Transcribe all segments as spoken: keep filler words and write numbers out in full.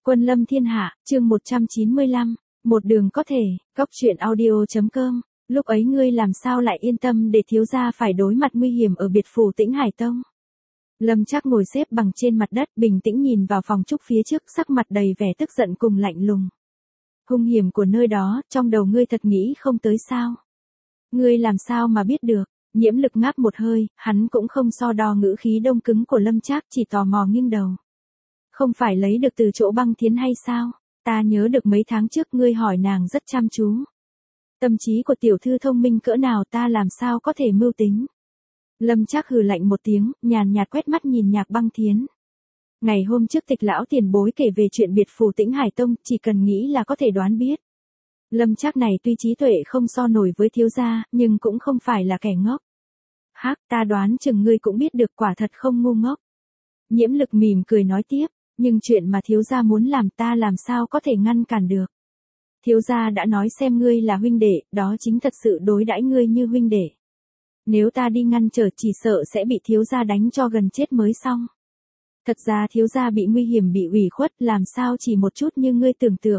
Quân lâm thiên hạ, chương một trăm chín mươi lăm, một đường có thể, góc truyện audio.com, lúc ấy ngươi làm sao lại yên tâm để thiếu gia phải đối mặt nguy hiểm ở biệt phủ Tĩnh Hải Tông. Lâm Trác ngồi xếp bằng trên mặt đất, bình tĩnh nhìn vào phòng trúc phía trước, sắc mặt đầy vẻ tức giận cùng lạnh lùng. Hung hiểm của nơi đó, trong đầu ngươi thật nghĩ không tới sao? Ngươi làm sao mà biết được? Nhiễm Lực ngáp một hơi, hắn cũng không so đo ngữ khí đông cứng của Lâm Trác, chỉ tò mò nghiêng đầu. Không phải lấy được từ chỗ Băng Thiến hay sao? Ta nhớ được mấy tháng trước ngươi hỏi nàng rất chăm chú. Tâm trí của tiểu thư thông minh cỡ nào ta làm sao có thể mưu tính. Lâm Trác hừ lạnh một tiếng, nhàn nhạt quét mắt nhìn Nhạc Băng Thiến. Ngày hôm trước Tịch lão tiền bối kể về chuyện biệt phủ Tĩnh Hải Tông, chỉ cần nghĩ là có thể đoán biết. Lâm Trác này tuy trí tuệ không so nổi với thiếu gia, nhưng cũng không phải là kẻ ngốc. Hắc, ta đoán chừng ngươi cũng biết được, quả thật không ngu ngốc. Nhiễm Lực mỉm cười nói tiếp, nhưng chuyện mà thiếu gia muốn làm ta làm sao có thể ngăn cản được. Thiếu gia đã nói xem ngươi là huynh đệ, đó chính thật sự đối đãi ngươi như huynh đệ. Nếu ta đi ngăn trở chỉ sợ sẽ bị thiếu gia đánh cho gần chết mới xong. Thật ra thiếu gia bị nguy hiểm, bị ủy khuất, làm sao chỉ một chút như ngươi tưởng tượng.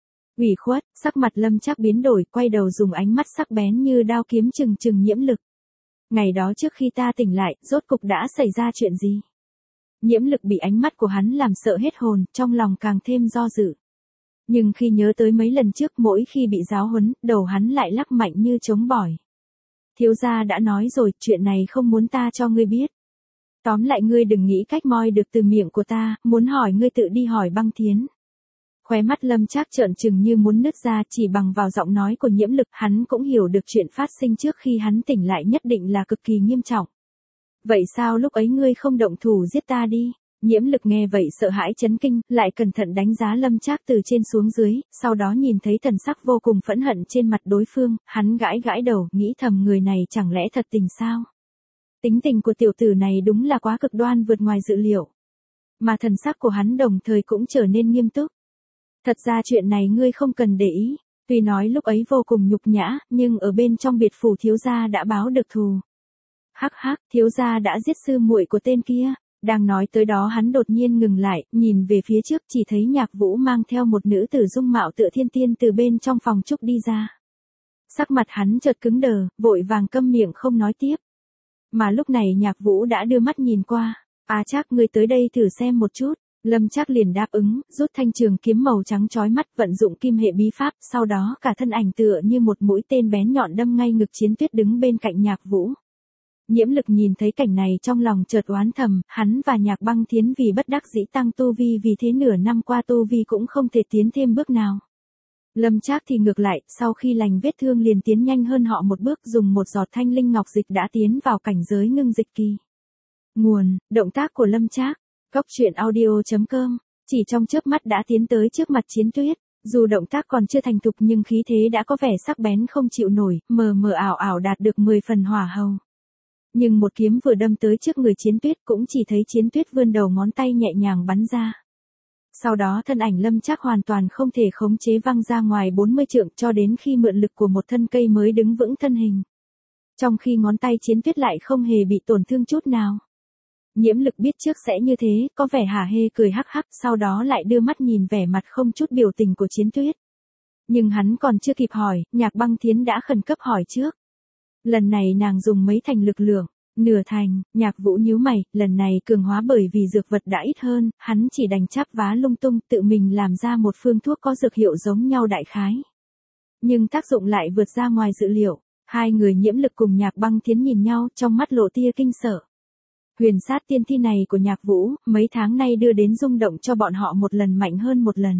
Ủy khuất, sắc mặt Lâm Trác biến đổi, quay đầu dùng ánh mắt sắc bén như đao kiếm trừng trừng Nhiễm Lực. Ngày đó trước khi ta tỉnh lại, rốt cục đã xảy ra chuyện gì? Nhiễm Lực bị ánh mắt của hắn làm sợ hết hồn, trong lòng càng thêm do dự. Nhưng khi nhớ tới mấy lần trước, mỗi khi bị giáo huấn, đầu hắn lại lắc mạnh như trống bỏi. Thiếu gia đã nói rồi, chuyện này không muốn ta cho ngươi biết. Tóm lại ngươi đừng nghĩ cách moi được từ miệng của ta, muốn hỏi ngươi tự đi hỏi Băng Thiến. Khóe mắt Lâm Trác trợn trừng như muốn nứt ra, chỉ bằng vào giọng nói của Nhiễm Lực, hắn cũng hiểu được chuyện phát sinh trước khi hắn tỉnh lại nhất định là cực kỳ nghiêm trọng. Vậy sao lúc ấy ngươi không động thủ giết ta đi? Nhiễm Lực nghe vậy sợ hãi chấn kinh, lại cẩn thận đánh giá Lâm Trác từ trên xuống dưới, sau đó nhìn thấy thần sắc vô cùng phẫn hận trên mặt đối phương, hắn gãi gãi đầu, nghĩ thầm người này chẳng lẽ thật tình sao? Tính tình của tiểu tử này đúng là quá cực đoan, vượt ngoài dự liệu. Mà thần sắc của hắn đồng thời cũng trở nên nghiêm túc. Thật ra chuyện này ngươi không cần để ý, tuy nói lúc ấy vô cùng nhục nhã, nhưng ở bên trong biệt phủ thiếu gia đã báo được thù. Hắc hắc, thiếu gia đã giết sư muội của tên kia. Đang nói tới đó hắn đột nhiên ngừng lại, nhìn về phía trước, chỉ thấy Nhạc Vũ mang theo một nữ tử dung mạo tựa thiên tiên từ bên trong phòng trúc đi ra. Sắc mặt hắn chợt cứng đờ, vội vàng câm miệng không nói tiếp. Mà lúc này Nhạc Vũ đã đưa mắt nhìn qua. À Trác, ngươi tới đây thử xem một chút. Lâm Trác liền đáp ứng, rút thanh trường kiếm màu trắng chói mắt, vận dụng kim hệ bí pháp, sau đó cả thân ảnh tựa như một mũi tên bén nhọn đâm ngay ngực Chiến Tuyết đứng bên cạnh Nhạc Vũ. Nhiễm Lực nhìn thấy cảnh này trong lòng chợt oán thầm, hắn và Nhạc Băng Thiến vì bất đắc dĩ tăng tu vi, vì thế nửa năm qua tu vi cũng không thể tiến thêm bước nào. Lâm Trác thì ngược lại, sau khi lành vết thương liền tiến nhanh hơn họ một bước, dùng một giọt thanh linh ngọc dịch đã tiến vào cảnh giới ngưng dịch kỳ. Nguồn, động tác của Lâm Trác, góc truyện audio.com, chỉ trong chớp mắt đã tiến tới trước mặt Chiến Tuyết, dù động tác còn chưa thành thục nhưng khí thế đã có vẻ sắc bén không chịu nổi, mờ mờ ảo ảo đạt được mười phần hỏa hầu. Nhưng một kiếm vừa đâm tới trước người Chiến Tuyết, cũng chỉ thấy Chiến Tuyết vươn đầu ngón tay nhẹ nhàng bắn ra. Sau đó thân ảnh Lâm Trác hoàn toàn không thể khống chế văng ra ngoài bốn mươi trượng, cho đến khi mượn lực của một thân cây mới đứng vững thân hình. Trong khi ngón tay Chiến Tuyết lại không hề bị tổn thương chút nào. Nhiễm Lực biết trước sẽ như thế, có vẻ hả hê cười hắc hắc, sau đó lại đưa mắt nhìn vẻ mặt không chút biểu tình của Chiến Tuyết. Nhưng hắn còn chưa kịp hỏi, Nhạc Băng Thiến đã khẩn cấp hỏi trước. Lần này nàng dùng mấy thành lực lượng? Nửa thành. Nhạc Vũ nhíu mày, lần này cường hóa bởi vì dược vật đã ít hơn, hắn chỉ đành chắp vá lung tung, tự mình làm ra một phương thuốc có dược hiệu giống nhau đại khái. Nhưng tác dụng lại vượt ra ngoài dự liệu. Hai người Nhiễm Lực cùng Nhạc Băng Thiến nhìn nhau, trong mắt lộ tia kinh sợ. Huyền sát tiên thi này của Nhạc Vũ, mấy tháng nay đưa đến rung động cho bọn họ một lần mạnh hơn một lần.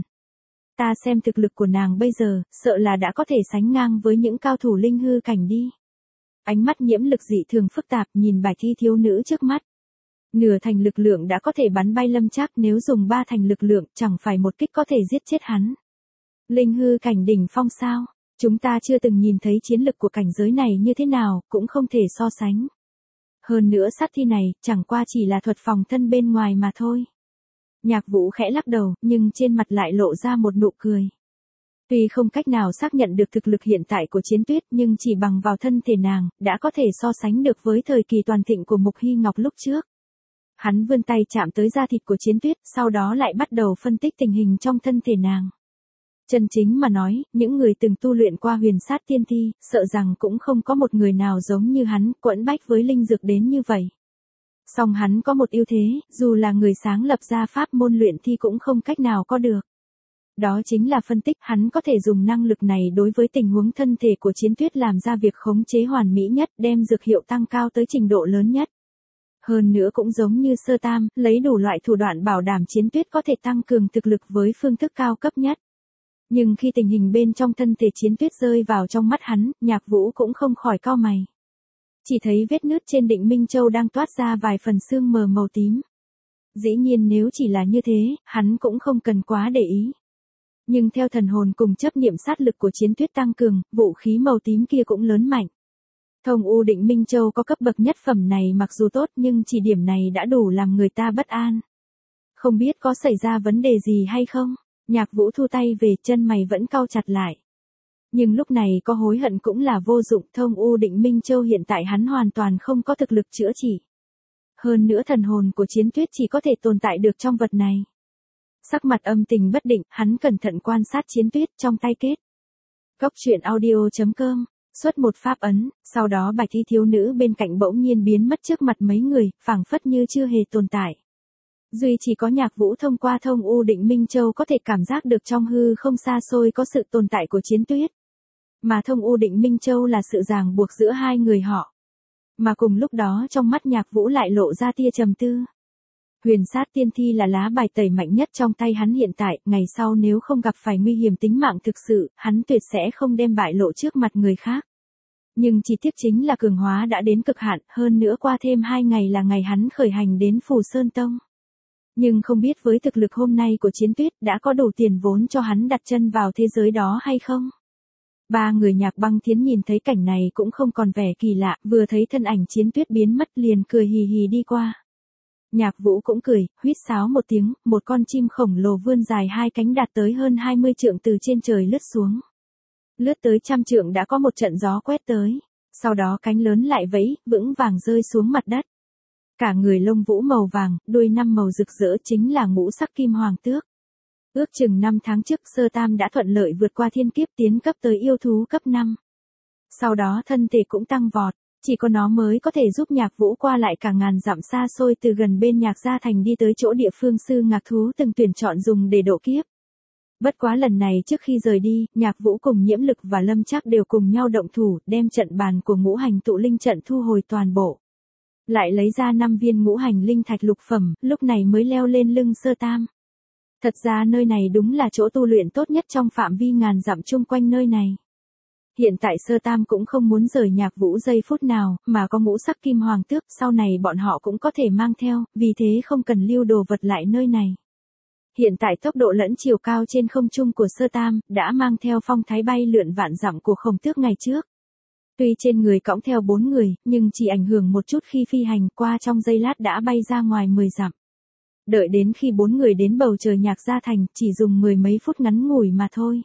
Ta xem thực lực của nàng bây giờ, sợ là đã có thể sánh ngang với những cao thủ linh hư cảnh đi. Ánh mắt Nhiễm Lực dị thường phức tạp nhìn bài thi thiếu nữ trước mắt. Nửa thành lực lượng đã có thể bắn bay Lâm Trác, nếu dùng ba thành lực lượng chẳng phải một kích có thể giết chết hắn. Linh hư cảnh đỉnh phong sao? Chúng ta chưa từng nhìn thấy chiến lực của cảnh giới này như thế nào, cũng không thể so sánh. Hơn nữa sát thi này, chẳng qua chỉ là thuật phòng thân bên ngoài mà thôi. Nhạc Vũ khẽ lắc đầu, nhưng trên mặt lại lộ ra một nụ cười. Tuy không cách nào xác nhận được thực lực hiện tại của Chiến Tuyết, nhưng chỉ bằng vào thân thể nàng, đã có thể so sánh được với thời kỳ toàn thịnh của Mục Hy Ngọc lúc trước. Hắn vươn tay chạm tới da thịt của Chiến Tuyết, sau đó lại bắt đầu phân tích tình hình trong thân thể nàng. Chân chính mà nói, những người từng tu luyện qua huyền sát tiên thi, sợ rằng cũng không có một người nào giống như hắn, quẫn bách với linh dược đến như vậy. Song hắn có một ưu thế, dù là người sáng lập ra pháp môn luyện thi cũng không cách nào có được. Đó chính là phân tích, hắn có thể dùng năng lực này đối với tình huống thân thể của Chiến Tuyết làm ra việc khống chế hoàn mỹ nhất, đem dược hiệu tăng cao tới trình độ lớn nhất. Hơn nữa cũng giống như Sơ Tam, lấy đủ loại thủ đoạn bảo đảm Chiến Tuyết có thể tăng cường thực lực với phương thức cao cấp nhất. Nhưng khi tình hình bên trong thân thể Chiến Tuyết rơi vào trong mắt hắn, Nhạc Vũ cũng không khỏi cau mày. Chỉ thấy vết nứt trên Định Minh Châu đang toát ra vài phần xương mờ màu tím. Dĩ nhiên nếu chỉ là như thế, hắn cũng không cần quá để ý. Nhưng theo thần hồn cùng chấp niệm sát lực của Chiến Tuyết tăng cường, vũ khí màu tím kia cũng lớn mạnh. Thông U Định Minh Châu có cấp bậc nhất phẩm này mặc dù tốt nhưng chỉ điểm này đã đủ làm người ta bất an. Không biết có xảy ra vấn đề gì hay không? Nhạc Vũ thu tay về, chân mày vẫn cau chặt lại. Nhưng lúc này có hối hận cũng là vô dụng, Thông U Định Minh Châu hiện tại hắn hoàn toàn không có thực lực chữa trị. Hơn nữa thần hồn của Chiến Tuyết chỉ có thể tồn tại được trong vật này. Sắc mặt âm tình bất định, hắn cẩn thận quan sát Chiến Tuyết trong tay kết. Cốc truyện audio chấm com, xuất một pháp ấn, sau đó bạch y thiếu nữ bên cạnh bỗng nhiên biến mất trước mặt mấy người, phảng phất như chưa hề tồn tại. Duy chỉ có Nhạc Vũ thông qua Thông U Định Minh Châu có thể cảm giác được trong hư không xa xôi có sự tồn tại của Chiến Tuyết. Mà Thông U Định Minh Châu là sự ràng buộc giữa hai người họ. Mà cùng lúc đó trong mắt Nhạc Vũ lại lộ ra tia trầm tư. Huyền sát tiên thi là lá bài tẩy mạnh nhất trong tay hắn hiện tại, ngày sau nếu không gặp phải nguy hiểm tính mạng thực sự, hắn tuyệt sẽ không đem bại lộ trước mặt người khác. Nhưng chi tiết chính là cường hóa đã đến cực hạn, hơn nữa qua thêm hai ngày là ngày hắn khởi hành đến Phù Sơn Tông. Nhưng không biết với thực lực hôm nay của Chiến Tuyết đã có đủ tiền vốn cho hắn đặt chân vào thế giới đó hay không? Ba người Nhạc Băng Thiến nhìn thấy cảnh này cũng không còn vẻ kỳ lạ, vừa thấy thân ảnh Chiến Tuyết biến mất liền cười hì hì đi qua. Nhạc Vũ cũng cười, huýt sáo một tiếng, một con chim khổng lồ vươn dài hai cánh đạt tới hơn hai mươi trượng từ trên trời lướt xuống. Lướt tới trăm trượng đã có một trận gió quét tới, sau đó cánh lớn lại vẫy, vững vàng rơi xuống mặt đất. Cả người lông vũ màu vàng, đuôi năm màu rực rỡ chính là ngũ sắc kim hoàng tước. Ước chừng năm tháng trước Sơ Tam đã thuận lợi vượt qua thiên kiếp tiến cấp tới yêu thú cấp năm. Sau đó thân thể cũng tăng vọt, chỉ có nó mới có thể giúp Nhạc Vũ qua lại cả ngàn dặm xa xôi từ gần bên Nhạc Gia Thành đi tới chỗ địa phương sư ngạc thú từng tuyển chọn dùng để độ kiếp. Bất quá lần này trước khi rời đi, Nhạc Vũ cùng Nhiễm Lực và Lâm Trác đều cùng nhau động thủ, đem trận bàn của ngũ hành tụ linh trận thu hồi toàn bộ. Lại lấy ra năm viên ngũ hành linh thạch lục phẩm, lúc này mới leo lên lưng Sơ Tam. Thật ra nơi này đúng là chỗ tu luyện tốt nhất trong phạm vi ngàn dặm chung quanh nơi này. Hiện tại Sơ Tam cũng không muốn rời Nhạc Vũ giây phút nào, mà có ngũ sắc kim hoàng tước, sau này bọn họ cũng có thể mang theo, vì thế không cần lưu đồ vật lại nơi này. Hiện tại tốc độ lẫn chiều cao trên không trung của Sơ Tam, đã mang theo phong thái bay lượn vạn dặm của Khổng Tước ngày trước. Tuy trên người cõng theo bốn người, nhưng chỉ ảnh hưởng một chút khi phi hành, qua trong giây lát đã bay ra ngoài mười dặm. Đợi đến khi bốn người đến bầu trời Nhạc Gia Thành, chỉ dùng mười mấy phút ngắn ngủi mà thôi.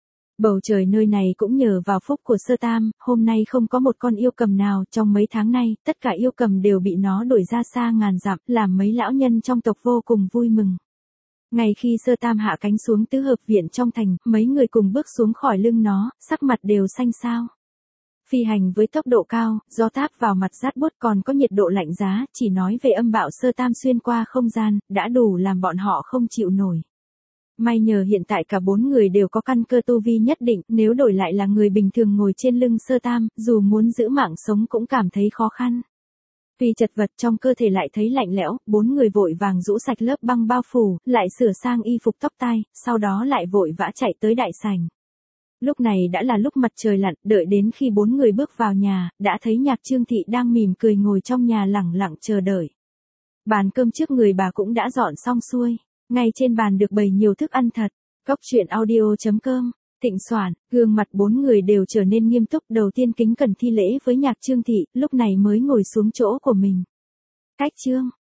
Bầu trời nơi này cũng nhờ vào phúc của Sơ Tam, hôm nay không có một con yêu cầm nào, trong mấy tháng nay, tất cả yêu cầm đều bị nó đuổi ra xa ngàn dặm, làm mấy lão nhân trong tộc vô cùng vui mừng. Ngay khi Sơ Tam hạ cánh xuống tứ hợp viện trong thành, mấy người cùng bước xuống khỏi lưng nó, sắc mặt đều xanh xao. Phi hành với tốc độ cao, gió táp vào mặt rát buốt còn có nhiệt độ lạnh giá, chỉ nói về âm bạo Sơ Tam xuyên qua không gian, đã đủ làm bọn họ không chịu nổi. May nhờ hiện tại cả bốn người đều có căn cơ tu vi nhất định, nếu đổi lại là người bình thường ngồi trên lưng Sơ Tam, dù muốn giữ mạng sống cũng cảm thấy khó khăn. Tuy chật vật trong cơ thể lại thấy lạnh lẽo, bốn người vội vàng rũ sạch lớp băng bao phủ, lại sửa sang y phục tóc tai, sau đó lại vội vã chạy tới đại sảnh. Lúc này đã là lúc mặt trời lặn, đợi đến khi bốn người bước vào nhà, đã thấy Nhạc Trương Thị đang mỉm cười ngồi trong nhà lẳng lặng chờ đợi. Bàn cơm trước người bà cũng đã dọn xong xuôi, ngay trên bàn được bày nhiều thức ăn thật. Cốc truyện audio chấm com, Thịnh Soản, gương mặt bốn người đều trở nên nghiêm túc, đầu tiên kính cẩn thi lễ với Nhạc Trương Thị, lúc này mới ngồi xuống chỗ của mình. Cách Trương,